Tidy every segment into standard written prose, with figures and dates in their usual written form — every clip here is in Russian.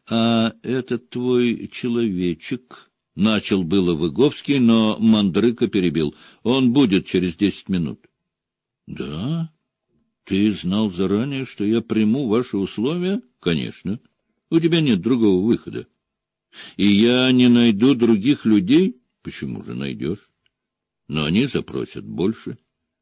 А этот твой человечек... Начал было Выговский, но Мандрыка перебил. Он будет через 10 минут. — Да? Ты знал заранее, что я приму ваши условия? — Конечно. У тебя нет другого выхода. И я не найду других людей? Почему же найдешь? Но они запросят больше.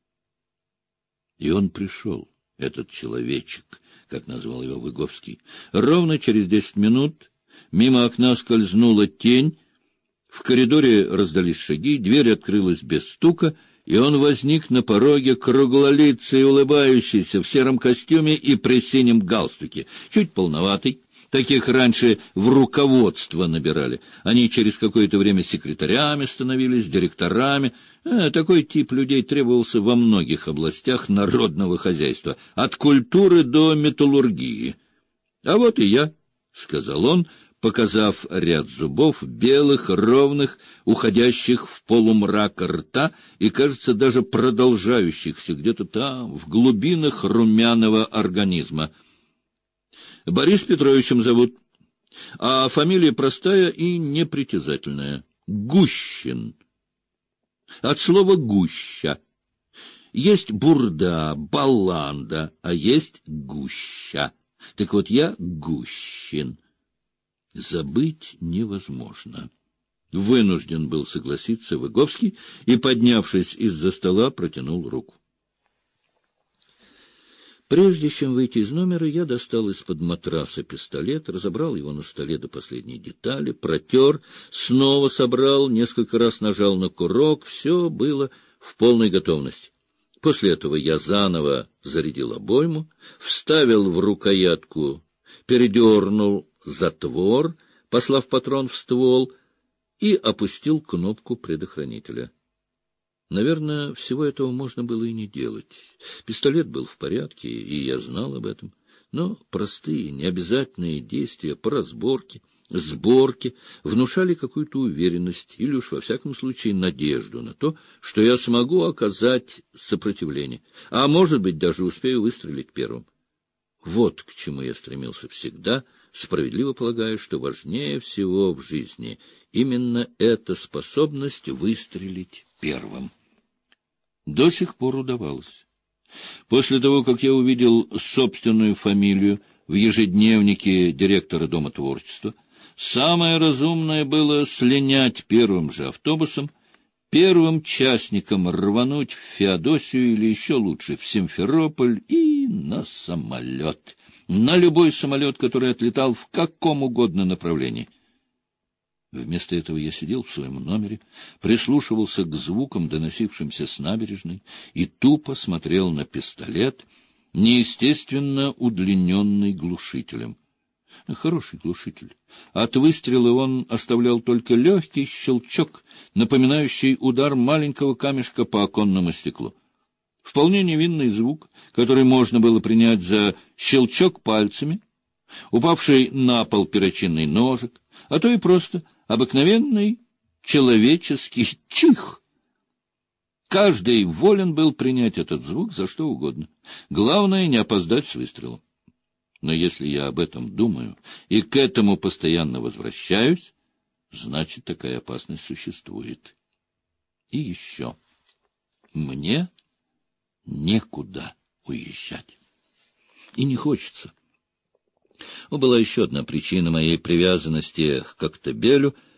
И он пришел, этот человечек, как назвал его Выговский. Ровно через 10 минут мимо окна скользнула тень. В коридоре раздались шаги, дверь открылась без стука, и он возник на пороге, круглолицый, улыбающийся, в сером костюме и при синем галстуке, чуть полноватый. Таких раньше в руководство набирали. Они через какое-то время секретарями становились, директорами. Такой тип людей требовался во многих областях народного хозяйства, от культуры до металлургии. — А вот и я, — сказал он, показав ряд зубов, белых, ровных, уходящих в полумрак рта и, кажется, даже продолжающихся где-то там, в глубинах румяного организма. Борис Петровичем зовут, а фамилия простая и непритязательная — Гущин. От слова «гуща». Есть бурда, баланда, а есть гуща. Так вот, я Гущин. Забыть невозможно. Вынужден был согласиться Выговский и, поднявшись из-за стола, протянул руку. Прежде чем выйти из номера, я достал из-под матраса пистолет, разобрал его на столе до последней детали, протер, снова собрал, несколько раз нажал на курок, все было в полной готовности. После этого я заново зарядил обойму, вставил в рукоятку, передернул затвор, послав патрон в ствол, и опустил кнопку предохранителя. Наверное, всего этого можно было и не делать. Пистолет был в порядке, и я знал об этом. Но простые, необязательные действия по разборке, сборке внушали какую-то уверенность или уж во всяком случае надежду на то, что я смогу оказать сопротивление, а может быть даже успею выстрелить первым. Вот к чему я стремился всегда, справедливо полагая, что важнее всего в жизни именно эта способность выстрелить первым. До сих пор удавалось. После того, как я увидел собственную фамилию в ежедневнике директора Дома творчества, самое разумное было слинять первым же автобусом, первым частником рвануть в Феодосию или еще лучше в Симферополь и на самолет. На любой самолет, который отлетал в каком угодно направлении. Вместо этого я сидел в своем номере, прислушивался к звукам, доносившимся с набережной, и тупо смотрел на пистолет, неестественно удлиненный глушителем. Хороший глушитель. От выстрела он оставлял только легкий щелчок, напоминающий удар маленького камешка по оконному стеклу. Вполне невинный звук, который можно было принять за щелчок пальцами, упавший на пол перочинный ножик, а то и просто обыкновенный человеческий чих. Каждый волен был принять этот звук за что угодно. Главное — не опоздать с выстрелом. Но если я об этом думаю и к этому постоянно возвращаюсь, значит, такая опасность существует. И еще. Мне некуда уезжать. И не хочется. Была еще одна причина моей привязанности к Коктебелю —